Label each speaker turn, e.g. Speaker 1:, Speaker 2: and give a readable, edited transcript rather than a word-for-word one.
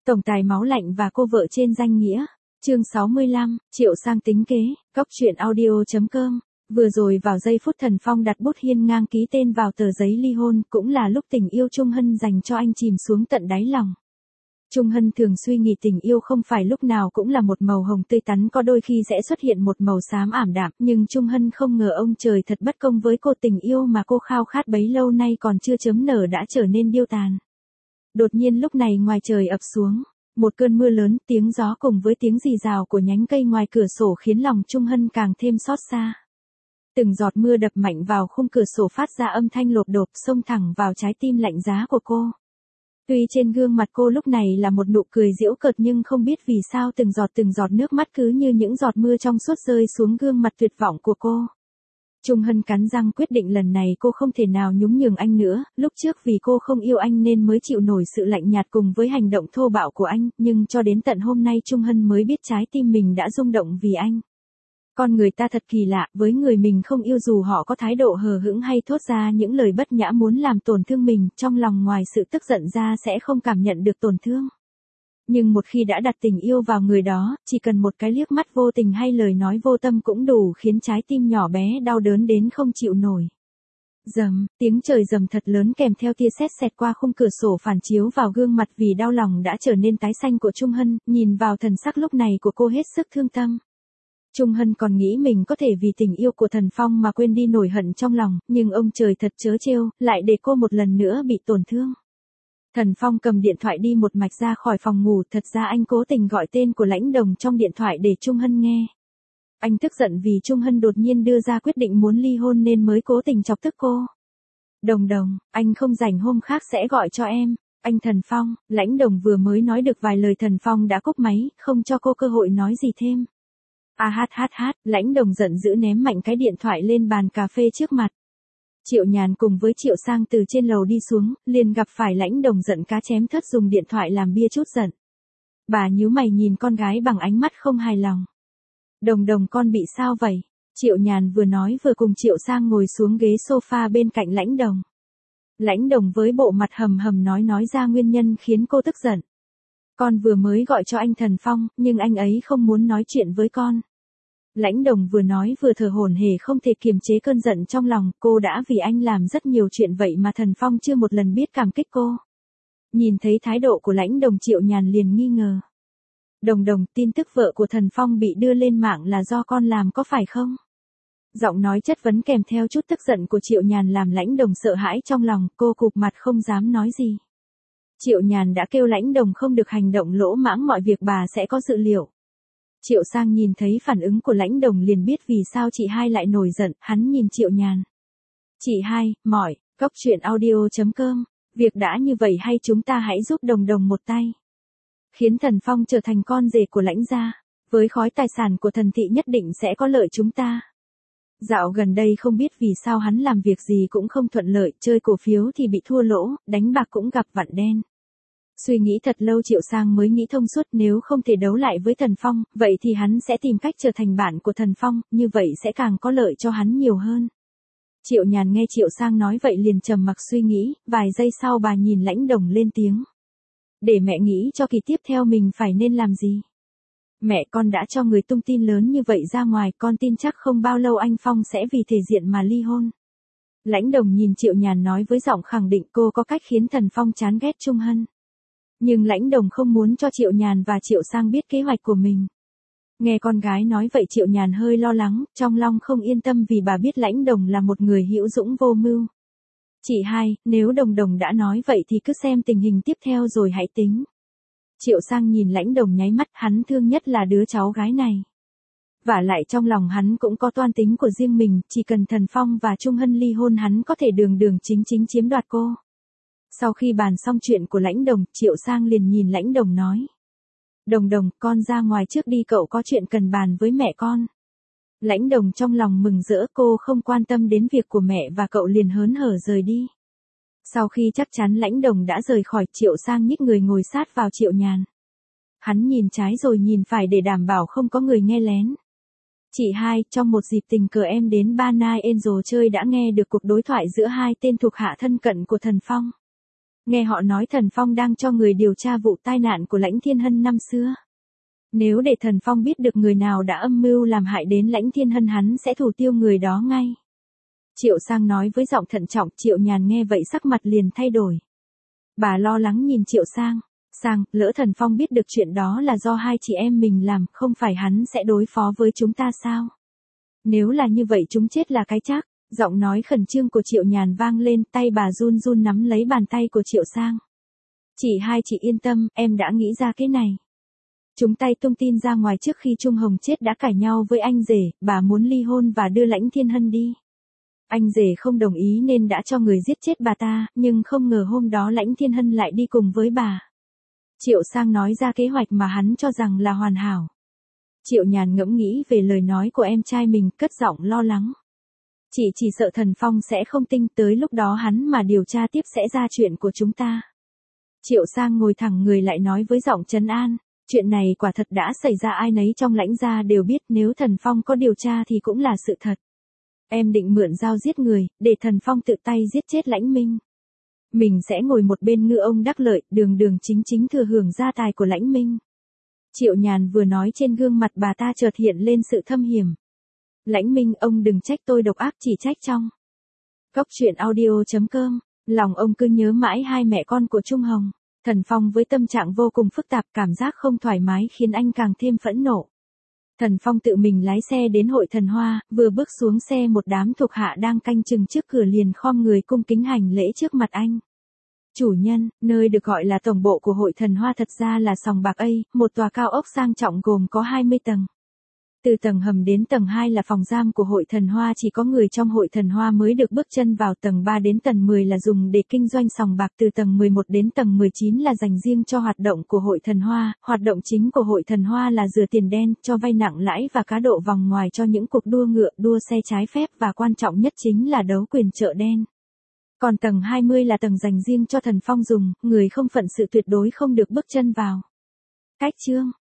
Speaker 1: Tổng tài máu lạnh và cô vợ trên danh nghĩa. Chương 65, Triệu Sang tính kế, Cóc truyện audio.com. Vừa rồi vào giây phút Thần Phong đặt bút hiên ngang ký tên vào tờ giấy ly hôn, cũng là lúc tình yêu Trung Hân dành cho anh chìm xuống tận đáy lòng. Trung Hân thường suy nghĩ tình yêu không phải lúc nào cũng là một màu hồng tươi tắn, có đôi khi sẽ xuất hiện một màu xám ảm đạm, nhưng Trung Hân không ngờ ông trời thật bất công với cô, tình yêu mà cô khao khát bấy lâu nay còn chưa chớm nở đã trở nên điêu tàn. Đột nhiên lúc này ngoài trời ập xuống một cơn mưa lớn, tiếng gió cùng với tiếng rì rào của nhánh cây ngoài cửa sổ khiến lòng Trung Hân càng thêm xót xa. Từng giọt mưa đập mạnh vào khung cửa sổ phát ra âm thanh lộp độp xông thẳng vào trái tim lạnh giá của cô. Tuy trên gương mặt cô lúc này là một nụ cười giễu cợt nhưng không biết vì sao từng giọt nước mắt cứ như những giọt mưa trong suốt rơi xuống gương mặt tuyệt vọng của cô. Trung Hân cắn răng quyết định lần này cô không thể nào nhún nhường anh nữa, lúc trước vì cô không yêu anh nên mới chịu nổi sự lạnh nhạt cùng với hành động thô bạo của anh, nhưng cho đến tận hôm nay Trung Hân mới biết trái tim mình đã rung động vì anh. Con người ta thật kỳ lạ, với người mình không yêu dù họ có thái độ hờ hững hay thốt ra những lời bất nhã muốn làm tổn thương mình, trong lòng ngoài sự tức giận ra sẽ không cảm nhận được tổn thương. Nhưng một khi đã đặt tình yêu vào người đó, chỉ cần một cái liếc mắt vô tình hay lời nói vô tâm cũng đủ khiến trái tim nhỏ bé đau đớn đến không chịu nổi. Rầm, tiếng trời rầm thật lớn kèm theo tia sét xẹt qua khung cửa sổ phản chiếu vào gương mặt vì đau lòng đã trở nên tái xanh của Trung Hân, nhìn vào thần sắc lúc này của cô hết sức thương tâm. Trung Hân còn nghĩ mình có thể vì tình yêu của Thần Phong mà quên đi nỗi hận trong lòng, nhưng ông trời thật trớ trêu, lại để cô một lần nữa bị tổn thương. Thần Phong cầm điện thoại đi một mạch ra khỏi phòng ngủ, thật ra anh cố tình gọi tên của Lãnh Đồng trong điện thoại để Trung Hân nghe. Anh tức giận vì Trung Hân đột nhiên đưa ra quyết định muốn ly hôn nên mới cố tình chọc tức cô. Đồng đồng, anh không rảnh hôm khác sẽ gọi cho em. Anh Thần Phong, Lãnh Đồng vừa mới nói được vài lời Thần Phong đã cúp máy, không cho cô cơ hội nói gì thêm. Lãnh Đồng giận dữ ném mạnh cái điện thoại lên bàn cà phê trước mặt. Triệu Nhàn cùng với Triệu Sang từ trên lầu đi xuống, liền gặp phải Lãnh Đồng giận cá chém thớt dùng điện thoại làm bia chút giận. Bà nhíu mày nhìn con gái bằng ánh mắt không hài lòng. Đồng đồng con bị sao vậy? Triệu Nhàn vừa nói vừa cùng Triệu Sang ngồi xuống ghế sofa bên cạnh Lãnh Đồng. Lãnh Đồng với bộ mặt hầm hầm nói ra nguyên nhân khiến cô tức giận. Con vừa mới gọi cho anh Thần Phong, nhưng anh ấy không muốn nói chuyện với con. Lãnh Đồng vừa nói vừa thở hổn hển không thể kiềm chế cơn giận trong lòng, cô đã vì anh làm rất nhiều chuyện vậy mà Thần Phong chưa một lần biết cảm kích cô. Nhìn thấy thái độ của Lãnh Đồng, Triệu Nhàn liền nghi ngờ. Đồng đồng, tin tức vợ của Thần Phong bị đưa lên mạng là do con làm có phải không? Giọng nói chất vấn kèm theo chút tức giận của Triệu Nhàn làm Lãnh Đồng sợ hãi trong lòng, cô cụp mặt không dám nói gì. Triệu Nhàn đã kêu Lãnh Đồng không được hành động lỗ mãng, mọi việc bà sẽ có dự liệu. Triệu Sang nhìn thấy phản ứng của Lãnh Đồng liền biết vì sao chị hai lại nổi giận, hắn nhìn Triệu Nhàn. Chị hai, mỏi, Cóc truyện audio.com, việc đã như vậy hay chúng ta hãy giúp đồng đồng một tay. Khiến Thần Phong trở thành con rể của Lãnh gia, với khối tài sản của Thần thị nhất định sẽ có lợi chúng ta. Dạo gần đây không biết vì sao hắn làm việc gì cũng không thuận lợi, chơi cổ phiếu thì bị thua lỗ, đánh bạc cũng gặp vạn đen. Suy nghĩ thật lâu Triệu Sang mới nghĩ thông suốt, nếu không thể đấu lại với Thần Phong, vậy thì hắn sẽ tìm cách trở thành bạn của Thần Phong, như vậy sẽ càng có lợi cho hắn nhiều hơn. Triệu Nhàn nghe Triệu Sang nói vậy liền trầm mặc suy nghĩ, vài giây sau bà nhìn Lãnh Đồng lên tiếng. Để mẹ nghĩ cho kỳ tiếp theo mình phải nên làm gì. Mẹ, con đã cho người tung tin lớn như vậy ra ngoài, con tin chắc không bao lâu anh Phong sẽ vì thể diện mà ly hôn. Lãnh Đồng nhìn Triệu Nhàn nói với giọng khẳng định cô có cách khiến Thần Phong chán ghét Trung Hân. Nhưng Lãnh Đồng không muốn cho Triệu Nhàn và Triệu Sang biết kế hoạch của mình. Nghe con gái nói vậy Triệu Nhàn hơi lo lắng, trong lòng không yên tâm vì bà biết Lãnh Đồng là một người hữu dũng vô mưu. Chị hai, nếu Đồng Đồng đã nói vậy thì cứ xem tình hình tiếp theo rồi hãy tính. Triệu Sang nhìn Lãnh Đồng nháy mắt, hắn thương nhất là đứa cháu gái này. Vả lại trong lòng hắn cũng có toan tính của riêng mình, chỉ cần Thần Phong và Trung Hân ly hôn hắn có thể đường chính chiếm đoạt cô. Sau khi bàn xong chuyện của Lãnh Đồng, Triệu Sang liền nhìn Lãnh Đồng nói. Đồng đồng, con ra ngoài trước đi, cậu có chuyện cần bàn với mẹ con. Lãnh Đồng trong lòng mừng rỡ, cô không quan tâm đến việc của mẹ và cậu liền hớn hở rời đi. Sau khi chắc chắn Lãnh Đồng đã rời khỏi, Triệu Sang nhích người ngồi sát vào Triệu Nhàn. Hắn nhìn trái rồi nhìn phải để đảm bảo không có người nghe lén. Chị hai, trong một dịp tình cờ em đến Ba Nai Angel chơi đã nghe được cuộc đối thoại giữa hai tên thuộc hạ thân cận của Thần Phong. Nghe họ nói Thần Phong đang cho người điều tra vụ tai nạn của Lãnh Thiên Hân năm xưa. Nếu để Thần Phong biết được người nào đã âm mưu làm hại đến Lãnh Thiên Hân hắn sẽ thủ tiêu người đó ngay. Triệu Sang nói với giọng thận trọng. Triệu Nhàn nghe vậy sắc mặt liền thay đổi. Bà lo lắng nhìn Triệu Sang. Sang, lỡ Thần Phong biết được chuyện đó là do hai chị em mình làm, không phải hắn sẽ đối phó với chúng ta sao? Nếu là như vậy chúng chết là cái chắc. Giọng nói khẩn trương của Triệu Nhàn vang lên, tay bà run run nắm lấy bàn tay của Triệu Sang. Hai chị yên tâm, em đã nghĩ ra cái này. Chúng tay tung tin ra ngoài trước khi Trung Hồng chết đã cãi nhau với anh rể, bà muốn ly hôn và đưa Lãnh Thiên Hân đi. Anh rể không đồng ý nên đã cho người giết chết bà ta, nhưng không ngờ hôm đó Lãnh Thiên Hân lại đi cùng với bà. Triệu Sang nói ra kế hoạch mà hắn cho rằng là hoàn hảo. Triệu Nhàn ngẫm nghĩ về lời nói của em trai mình, cất giọng lo lắng. Chỉ sợ Thần Phong sẽ không tin, tới lúc đó hắn mà điều tra tiếp sẽ ra chuyện của chúng ta. Triệu Sang ngồi thẳng người lại nói với giọng trấn an. Chuyện này quả thật đã xảy ra, ai nấy trong Lãnh gia đều biết, nếu Thần Phong có điều tra thì cũng là sự thật. Em định mượn dao giết người, để Thần Phong tự tay giết chết Lãnh Minh. Mình sẽ ngồi một bên ngư ông đắc lợi, đường đường chính chính thừa hưởng gia tài của Lãnh Minh. Triệu Nhàn vừa nói trên gương mặt bà ta chợt hiện lên sự thâm hiểm. Lãnh Minh, ông đừng trách tôi độc ác, chỉ trách trong. Cốc truyện audio.com, lòng ông cứ nhớ mãi hai mẹ con của Trung Hồng. Thần Phong với tâm trạng vô cùng phức tạp, cảm giác không thoải mái khiến anh càng thêm phẫn nộ. Thần Phong tự mình lái xe đến hội Thần Hoa, vừa bước xuống xe một đám thuộc hạ đang canh chừng trước cửa liền khom người cung kính hành lễ trước mặt anh. Chủ nhân, nơi được gọi là tổng bộ của hội Thần Hoa thật ra là sòng bạc A, một tòa cao ốc sang trọng gồm có 20 tầng. Từ tầng hầm đến tầng 2 là phòng giam của hội Thần Hoa, chỉ có người trong hội Thần Hoa mới được bước chân vào. Tầng 3 đến tầng 10 là dùng để kinh doanh sòng bạc, từ tầng 11 đến tầng 19 là dành riêng cho hoạt động của hội Thần Hoa. Hoạt động chính của hội Thần Hoa là rửa tiền đen, cho vay nặng lãi và cá độ vòng ngoài cho những cuộc đua ngựa, đua xe trái phép và quan trọng nhất chính là đấu quyền chợ đen. Còn tầng 20 là tầng dành riêng cho Thần Phong dùng, người không phận sự tuyệt đối không được bước chân vào. Cách chương